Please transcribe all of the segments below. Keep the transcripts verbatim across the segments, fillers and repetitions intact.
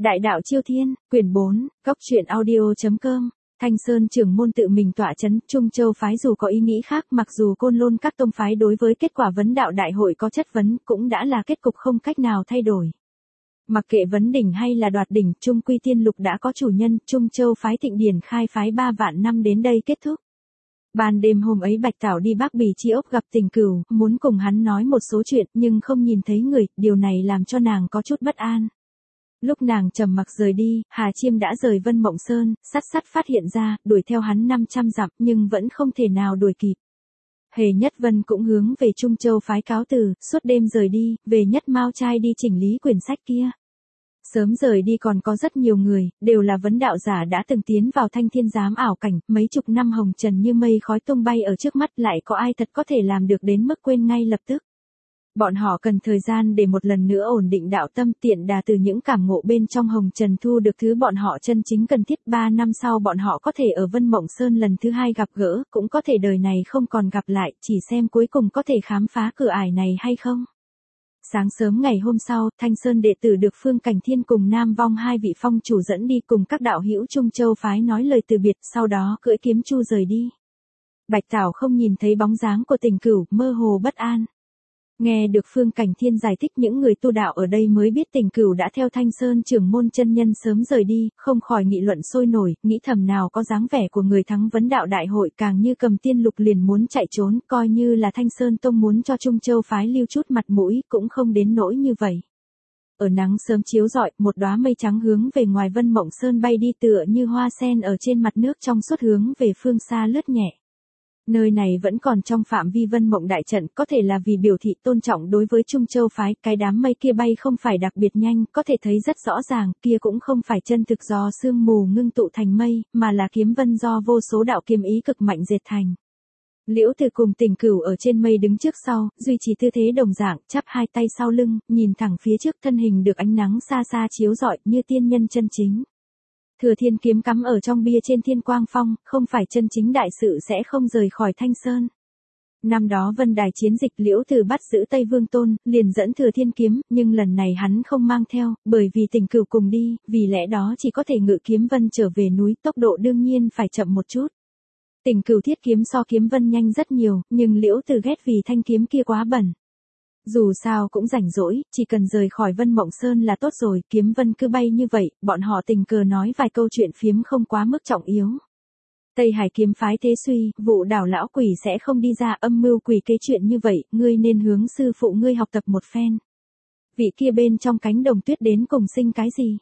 Đại đạo Chiêu Thiên, quyển bốn, góc truyện audio chấm com. Thanh Sơn trưởng môn tự mình tọa chấn, Trung Châu phái dù có ý nghĩ khác, mặc dù Côn Lôn các tông phái đối với kết quả vấn đạo đại hội có chất vấn, cũng đã là kết cục không cách nào thay đổi. Mặc kệ vấn đỉnh hay là đoạt đỉnh, Trung Quy Tiên Lục đã có chủ nhân, Trung Châu phái Thịnh Điển khai phái ba vạn năm đến đây kết thúc. Ban đêm hôm ấy Bạch Tảo đi Bắc Bì Chi Ốc gặp Tình Cửu, muốn cùng hắn nói một số chuyện, nhưng không nhìn thấy người, điều này làm cho nàng có chút bất an. Lúc nàng trầm mặc rời đi, Hà Chiêm đã rời Vân Mộng Sơn, sắt sắt phát hiện ra, đuổi theo hắn năm trăm dặm, nhưng vẫn không thể nào đuổi kịp. Hề Nhất Vân cũng hướng về Trung Châu phái cáo từ, suốt đêm rời đi, về Nhất Mao trai đi chỉnh lý quyển sách kia. Sớm rời đi còn có rất nhiều người, đều là vấn đạo giả đã từng tiến vào Thanh Thiên Giám ảo cảnh, mấy chục năm hồng trần như mây khói tung bay ở trước mắt, lại có ai thật có thể làm được đến mức quên ngay lập tức. Bọn họ cần thời gian để một lần nữa ổn định đạo tâm, tiện đà từ những cảm ngộ bên trong hồng trần thu được thứ bọn họ chân chính cần thiết. Ba năm sau bọn họ có thể ở Vân Mộng Sơn lần thứ hai gặp gỡ, cũng có thể đời này không còn gặp lại, chỉ xem cuối cùng có thể khám phá cửa ải này hay không. Sáng sớm ngày hôm sau, Thanh Sơn đệ tử được Phương Cảnh Thiên cùng Nam Vong hai vị phong chủ dẫn đi cùng các đạo hữu Trung Châu phái nói lời từ biệt, sau đó cưỡi kiếm chu rời đi. Bạch Tảo không nhìn thấy bóng dáng của Tình Cửu, mơ hồ bất an. Nghe được Phương Cảnh Thiên giải thích, những người tu đạo ở đây mới biết Tình Cửu đã theo Thanh Sơn trưởng môn chân nhân sớm rời đi, không khỏi nghị luận sôi nổi, nghĩ thầm nào có dáng vẻ của người thắng vấn đạo đại hội, càng như cầm tiên lục liền muốn chạy trốn, coi như là Thanh Sơn tông muốn cho Trung Châu phái lưu chút mặt mũi, cũng không đến nỗi như vậy. Ở nắng sớm chiếu rọi, một đóa mây trắng hướng về ngoài Vân Mộng Sơn bay đi, tựa như hoa sen ở trên mặt nước trong suốt hướng về phương xa lướt nhẹ. Nơi này vẫn còn trong phạm vi Vân Mộng đại trận, có thể là vì biểu thị tôn trọng đối với Trung Châu phái, cái đám mây kia bay không phải đặc biệt nhanh, có thể thấy rất rõ ràng, kia cũng không phải chân thực do sương mù ngưng tụ thành mây, mà là kiếm vân do vô số đạo kiếm ý cực mạnh dệt thành. Liễu Từ cùng Tình Cửu ở trên mây đứng trước sau, duy trì tư thế đồng dạng, chắp hai tay sau lưng, nhìn thẳng phía trước, thân hình được ánh nắng xa xa chiếu rọi, như tiên nhân chân chính. Thừa Thiên kiếm cắm ở trong bia trên Thiên Quang Phong, không phải chân chính đại sự sẽ không rời khỏi Thanh Sơn. Năm đó Vân Đài chiến dịch, Liễu Từ bắt giữ Tây Vương Tôn, liền dẫn Thừa Thiên kiếm, nhưng lần này hắn không mang theo, bởi vì Tình Cửu cùng đi, vì lẽ đó chỉ có thể ngự kiếm vân trở về núi, tốc độ đương nhiên phải chậm một chút. Tình Cửu thiết kiếm so kiếm vân nhanh rất nhiều, nhưng Liễu Từ ghét vì thanh kiếm kia quá bẩn. Dù sao cũng rảnh rỗi, chỉ cần rời khỏi Vân Mộng Sơn là tốt rồi, kiếm vân cứ bay như vậy, bọn họ tình cờ nói vài câu chuyện phiếm không quá mức trọng yếu. Tây Hải kiếm phái thế suy, vụ đảo lão quỷ sẽ không đi ra, âm mưu quỷ kế chuyện như vậy, ngươi nên hướng sư phụ ngươi học tập một phen. Vị kia bên trong cánh đồng tuyết đến cùng sinh cái gì?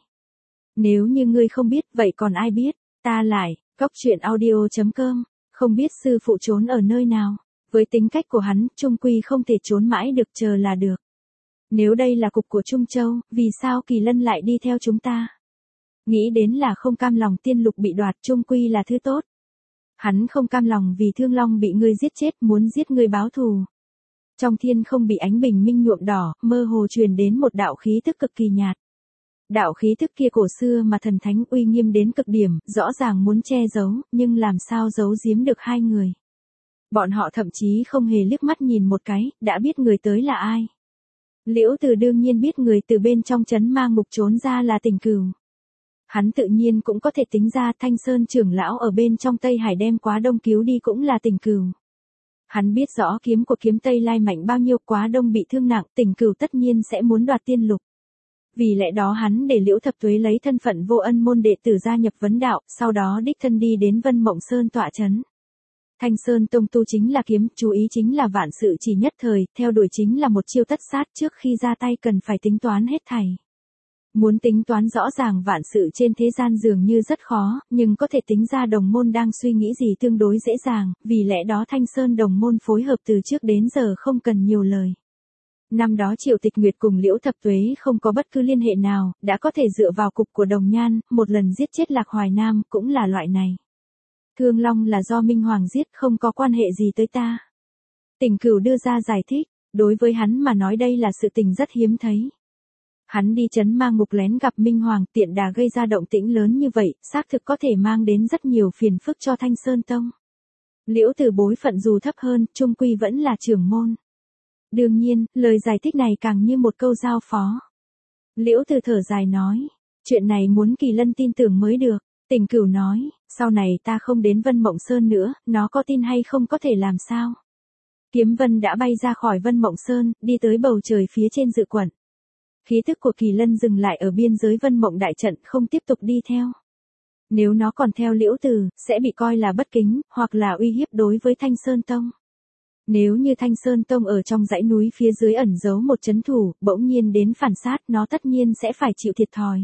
Nếu như ngươi không biết, vậy còn ai biết? Ta lại, góc truyện audio chấm com, không biết sư phụ trốn ở nơi nào. Với tính cách của hắn, trung quy không thể trốn mãi được, chờ là được. Nếu đây là cục của Trung Châu, vì sao Kỳ Lân lại đi theo chúng ta? Nghĩ đến là không cam lòng tiên lục bị đoạt, trung quy là thứ tốt. Hắn không cam lòng vì Thương Long bị ngươi giết chết, muốn giết ngươi báo thù. Trong thiên không bị ánh bình minh nhuộm đỏ, mơ hồ truyền đến một đạo khí tức cực kỳ nhạt. Đạo khí tức kia cổ xưa mà thần thánh, uy nghiêm đến cực điểm, rõ ràng muốn che giấu, nhưng làm sao giấu giếm được hai người. Bọn họ thậm chí không hề liếc mắt nhìn một cái, đã biết người tới là ai. Liễu Từ đương nhiên biết người từ bên trong trấn ma ngục trốn ra là Tình Cửu. Hắn tự nhiên cũng có thể tính ra Thanh Sơn trưởng lão ở bên trong Tây Hải đem Quá Đông cứu đi cũng là Tình Cửu. Hắn biết rõ kiếm của kiếm Tây Lai mạnh bao nhiêu, Quá Đông bị thương nặng, Tình Cửu tất nhiên sẽ muốn đoạt tiên lục. Vì lẽ đó hắn để Liễu Thập Tuế lấy thân phận vô ân môn đệ tử gia nhập vấn đạo, sau đó đích thân đi đến Vân Mộng Sơn tọa trấn. Thanh Sơn tông tu chính là kiếm, chú ý chính là vạn sự chỉ nhất thời, theo đuổi chính là một chiêu tất sát, trước khi ra tay cần phải tính toán hết thảy. Muốn tính toán rõ ràng vạn sự trên thế gian dường như rất khó, nhưng có thể tính ra đồng môn đang suy nghĩ gì tương đối dễ dàng, vì lẽ đó Thanh Sơn đồng môn phối hợp từ trước đến giờ không cần nhiều lời. Năm đó Triệu Tịch Nguyệt cùng Liễu Thập Tuế không có bất cứ liên hệ nào, đã có thể dựa vào cục của Đồng Nhan, một lần giết chết Lạc Hoài Nam, cũng là loại này. Thương Long là do Minh Hoàng giết, không có quan hệ gì tới ta. Tình Cửu đưa ra giải thích, đối với hắn mà nói đây là sự tình rất hiếm thấy. Hắn đi trấn ma ngục lén gặp Minh Hoàng, tiện đà gây ra động tĩnh lớn như vậy, xác thực có thể mang đến rất nhiều phiền phức cho Thanh Sơn tông. Liễu Từ bối phận dù thấp hơn, trung quy vẫn là trưởng môn. Đương nhiên, lời giải thích này càng như một câu giao phó. Liễu Từ thở dài nói, Chuyện này muốn Kỳ Lân tin tưởng mới được. Tình Cửu nói, sau này ta không đến Vân Mộng Sơn nữa, nó có tin hay không có thể làm sao. Kiếm Vân đã bay ra khỏi Vân Mộng Sơn, đi tới bầu trời phía trên dự quận. Khí tức của Kỳ Lân dừng lại ở biên giới Vân Mộng đại trận, không tiếp tục đi theo. Nếu nó còn theo Liễu Từ, sẽ bị coi là bất kính, hoặc là uy hiếp đối với Thanh Sơn Tông. Nếu như Thanh Sơn Tông ở trong dãy núi phía dưới ẩn giấu một trấn thủ, bỗng nhiên đến phản sát, nó tất nhiên sẽ phải chịu thiệt thòi.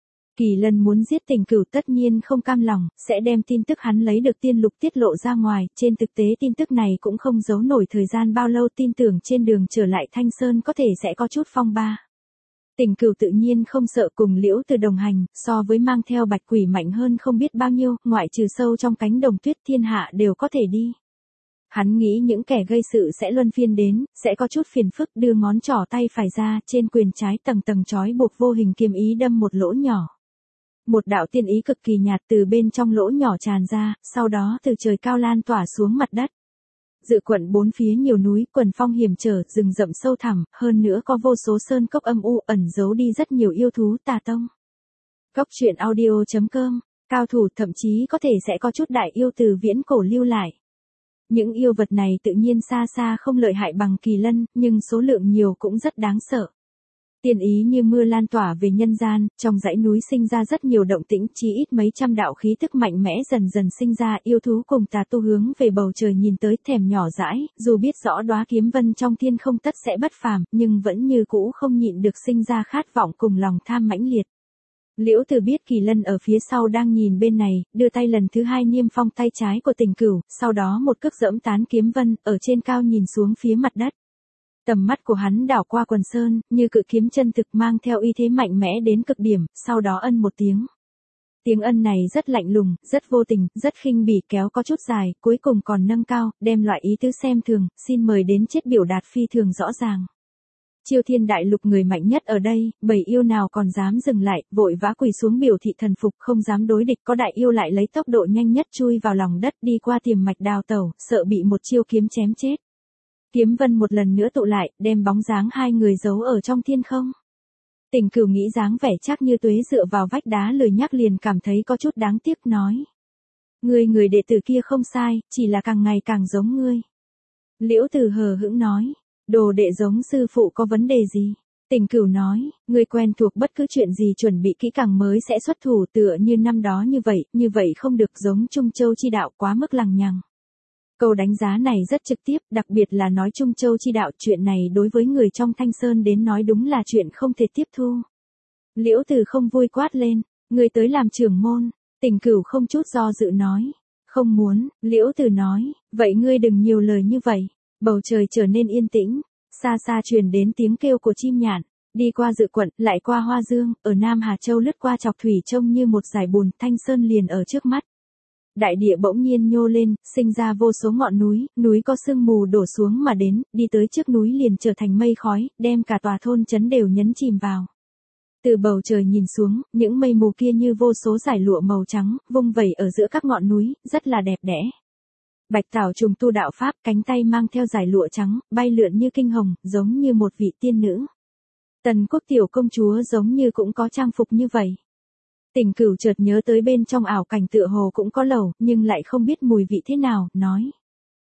Kỳ Lân muốn giết Tình Cửu tất nhiên không cam lòng, sẽ đem tin tức hắn lấy được tiên lục tiết lộ ra ngoài, trên thực tế tin tức này cũng không giấu nổi thời gian bao lâu, tin tưởng trên đường trở lại Thanh Sơn có thể sẽ có chút phong ba. Tình Cửu tự nhiên không sợ cùng Liễu Từ đồng hành, so với mang theo bạch quỷ mạnh hơn không biết bao nhiêu, ngoại trừ sâu trong cánh đồng tuyết thiên hạ đều có thể đi. Hắn nghĩ những kẻ gây sự sẽ luân phiên đến, sẽ có chút phiền phức, đưa ngón trỏ tay phải ra, trên quyền trái tầng tầng trói buộc vô hình kiếm ý đâm một lỗ nhỏ. Một đạo tiên ý cực kỳ nhạt từ bên trong lỗ nhỏ tràn ra, sau đó từ trời cao lan tỏa xuống mặt đất. Dự quận bốn phía nhiều núi, quần phong hiểm trở, rừng rậm sâu thẳm, hơn nữa có vô số sơn cốc âm u ẩn giấu đi rất nhiều yêu thú tà tông. Cốc truyện audio chấm com, cao thủ thậm chí có thể sẽ có chút đại yêu từ viễn cổ lưu lại. Những yêu vật này tự nhiên xa xa không lợi hại bằng Kỳ Lân, nhưng số lượng nhiều cũng rất đáng sợ. Tiên ý như mưa lan tỏa về nhân gian, trong dãy núi sinh ra rất nhiều động tĩnh, chí ít mấy trăm đạo khí tức mạnh mẽ dần dần sinh ra, yêu thú cùng tà tu hướng về bầu trời nhìn tới, thèm nhỏ dãi, dù biết rõ đóa kiếm vân trong thiên không tất sẽ bất phàm, nhưng vẫn như cũ không nhịn được sinh ra khát vọng cùng lòng tham mãnh liệt. Liễu Từ biết Kỳ Lân ở phía sau đang nhìn bên này, đưa tay lần thứ hai niêm phong tay trái của Tình Cửu, sau đó một cước dẫm tán kiếm vân, ở trên cao nhìn xuống phía mặt đất. Tầm mắt của hắn đảo qua quần sơn, như cự kiếm chân thực mang theo uy thế mạnh mẽ đến cực điểm, sau đó ân một tiếng. Tiếng ân này rất lạnh lùng, rất vô tình, rất khinh bỉ, kéo có chút dài, cuối cùng còn nâng cao, đem loại ý tứ xem thường, xin mời đến chết biểu đạt phi thường rõ ràng. Chiêu Thiên đại lục người mạnh nhất ở đây, bầy yêu nào còn dám dừng lại, vội vã quỳ xuống biểu thị thần phục, không dám đối địch, có đại yêu lại lấy tốc độ nhanh nhất chui vào lòng đất, đi qua tiềm mạch đào tẩu, sợ bị một chiêu kiếm chém chết. Kiếm vân một lần nữa tụ lại, đem bóng dáng hai người giấu ở trong thiên không. Tình Cửu nghĩ dáng vẻ chắc như tuế dựa vào vách đá lười nhác liền cảm thấy có chút đáng tiếc, nói. Người người đệ tử kia không sai, chỉ là càng ngày càng giống ngươi. Liễu Từ hờ hững nói. Đồ đệ giống sư phụ có vấn đề gì? Tình Cửu nói, ngươi quen thuộc bất cứ chuyện gì chuẩn bị kỹ càng mới sẽ xuất thủ, tựa như năm đó như vậy, như vậy không được, giống Trung Châu chi đạo quá mức lằng nhằng. Câu đánh giá này rất trực tiếp, đặc biệt là nói Trung Châu chi đạo, chuyện này đối với người trong Thanh Sơn đến nói đúng là chuyện không thể tiếp thu. Liễu Từ không vui quát lên, ngươi tới làm trưởng môn. Tình Cửu không chút do dự nói, không muốn. Liễu Từ nói, vậy ngươi đừng nhiều lời như vậy. Bầu trời trở nên yên tĩnh, xa xa truyền đến tiếng kêu của chim nhạn, đi qua Dự quận, lại qua Hoa Dương, ở Nam Hà Châu lướt qua Chọc Thủy trông như một dải bùn, Thanh Sơn liền ở trước mắt. Đại địa bỗng nhiên nhô lên, sinh ra vô số ngọn núi, núi có sương mù đổ xuống mà đến, đi tới trước núi liền trở thành mây khói, đem cả tòa thôn trấn đều nhấn chìm vào. Từ bầu trời nhìn xuống, những mây mù kia như vô số dải lụa màu trắng, vung vẩy ở giữa các ngọn núi, rất là đẹp đẽ. Bạch Tảo trùng tu đạo pháp, cánh tay mang theo dải lụa trắng, bay lượn như kinh hồng, giống như một vị tiên nữ. Tần Quốc tiểu công chúa giống như cũng có trang phục như vậy. Tình Cửu chợt nhớ tới bên trong ảo cảnh tựa hồ cũng có lẩu, nhưng lại không biết mùi vị thế nào, nói.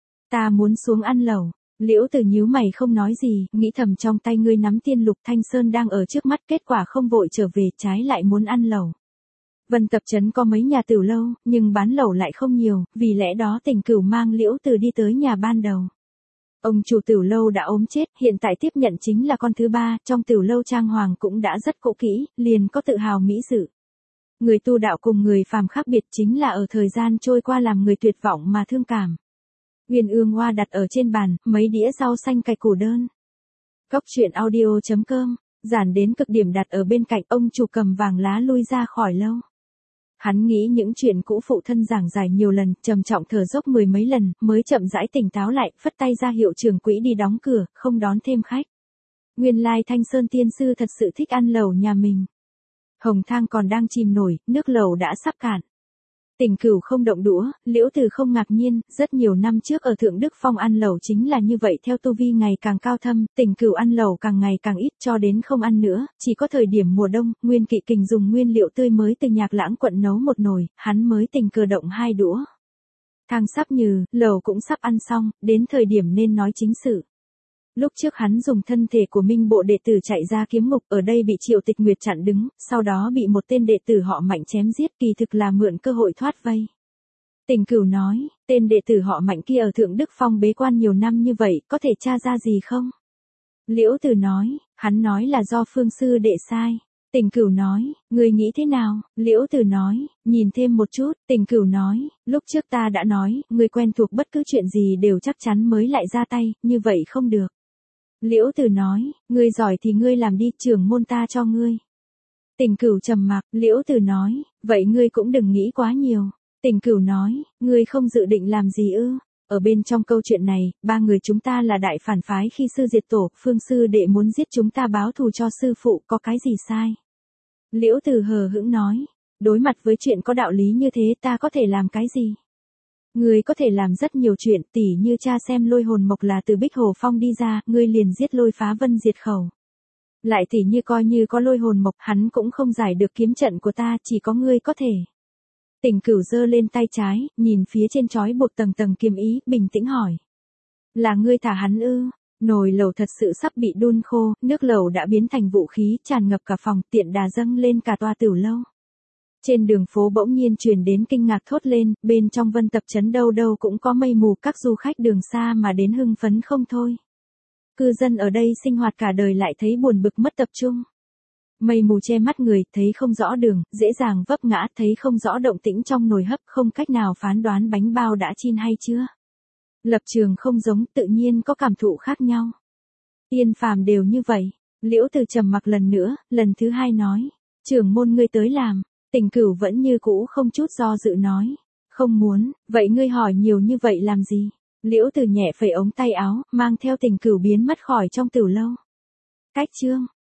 Ta muốn xuống ăn lẩu. Liễu Từ nhíu mày không nói gì, nghĩ thầm trong tay ngươi nắm tiên lục Thanh Sơn đang ở trước mắt, kết quả không vội trở về, trái lại muốn ăn lẩu. Vân Tập trấn có mấy nhà tiểu lâu, nhưng bán lẩu lại không nhiều, vì lẽ đó Tình Cửu mang Liễu Từ đi tới nhà ban đầu. Ông chủ tiểu lâu đã ốm chết, hiện tại tiếp nhận chính là con thứ ba, trong tiểu lâu trang hoàng cũng đã rất cũ kỹ, liền có tự hào mỹ dự. Người tu đạo cùng người phàm khác biệt chính là ở thời gian trôi qua làm người tuyệt vọng mà thương cảm. Uyên ương hoa đặt ở trên bàn, mấy đĩa rau xanh cải củ đơn. Cốc truyện audio chấm com, giản đến cực điểm đặt ở bên cạnh, ông chủ cầm vàng lá lui ra khỏi lâu. Hắn nghĩ những chuyện cũ phụ thân giảng giải nhiều lần, trầm trọng thở dốc mười mấy lần, mới chậm rãi tỉnh táo lại, phất tay ra hiệu trưởng quỹ đi đóng cửa, không đón thêm khách. Nguyên lai Thanh Sơn tiên sư thật sự thích ăn lẩu nhà mình. Hồng thang còn đang chìm nổi, nước lẩu đã sắp cạn. Tình Cửu không động đũa, Liễu Từ không ngạc nhiên, rất nhiều năm trước ở Thượng Đức Phong ăn lẩu chính là như vậy, theo tu vi ngày càng cao thâm, Tình Cửu ăn lẩu càng ngày càng ít cho đến không ăn nữa, chỉ có thời điểm mùa đông, Nguyên Kỵ Kình dùng nguyên liệu tươi mới từ Nhạc Lãng quận nấu một nồi, hắn mới tình cờ động hai đũa. Thang sắp nhừ, lẩu cũng sắp ăn xong, đến thời điểm nên nói chính sự. Lúc trước hắn dùng thân thể của Minh Bộ đệ tử chạy ra kiếm ngục, ở đây bị Triệu Tịch Nguyệt chặn đứng, sau đó bị một tên đệ tử họ Mạnh chém giết, kỳ thực là mượn cơ hội thoát vây. Tình Cửu nói, tên đệ tử họ Mạnh kia ở Thượng Đức Phong bế quan nhiều năm như vậy, có thể tra ra gì không? Liễu Từ nói, hắn nói là do Phương sư đệ sai. Tình Cửu nói, người nghĩ thế nào? Liễu Từ nói, nhìn thêm một chút. Tình Cửu nói, lúc trước ta đã nói, người quen thuộc bất cứ chuyện gì đều chắc chắn mới lại ra tay, như vậy không được. Liễu Từ nói, ngươi giỏi thì ngươi làm đi, trưởng môn ta cho ngươi. Tình Cửu trầm mặc, Liễu Từ nói, vậy ngươi cũng đừng nghĩ quá nhiều. Tình Cửu nói, ngươi không dự định làm gì ư? Ở bên trong câu chuyện này, ba người chúng ta là đại phản phái khi sư diệt tổ, Phương sư đệ muốn giết chúng ta báo thù cho sư phụ, có cái gì sai? Liễu Từ hờ hững nói, đối mặt với chuyện có đạo lý như thế ta có thể làm cái gì? Ngươi có thể làm rất nhiều chuyện, tỉ như cha xem Lôi Hồn Mộc là từ Bích Hồ Phong đi ra, ngươi liền giết Lôi Phá Vân diệt khẩu. Lại tỉ như coi như có Lôi Hồn Mộc, hắn cũng không giải được kiếm trận của ta, chỉ có ngươi có thể. Tình Cửu giơ lên tay trái, nhìn phía trên trói buộc tầng tầng kiếm ý, bình tĩnh hỏi. Là ngươi thả hắn ư? Nồi lẩu thật sự sắp bị đun khô, nước lẩu đã biến thành vũ khí, tràn ngập cả phòng, tiện đà dâng lên cả tòa tiểu lâu. Trên đường phố bỗng nhiên truyền đến kinh ngạc thốt lên, bên trong Vân Tập trấn đâu đâu cũng có mây mù, các du khách đường xa mà đến hưng phấn không thôi. Cư dân ở đây sinh hoạt cả đời lại thấy buồn bực mất tập trung. Mây mù che mắt người, thấy không rõ đường, dễ dàng vấp ngã, thấy không rõ động tĩnh trong nồi hấp, không cách nào phán đoán bánh bao đã chín hay chưa. Lập trường không giống, tự nhiên có cảm thụ khác nhau. Tiên phàm đều như vậy. Liễu Từ trầm mặc lần nữa, lần thứ hai nói, trưởng môn ngươi tới làm. Tình Cửu vẫn như cũ không chút do dự nói, không muốn, vậy ngươi hỏi nhiều như vậy làm gì? Liễu Từ nhẹ phẩy ống tay áo, mang theo Tình Cửu biến mất khỏi trong tiểu lâu. Cách chương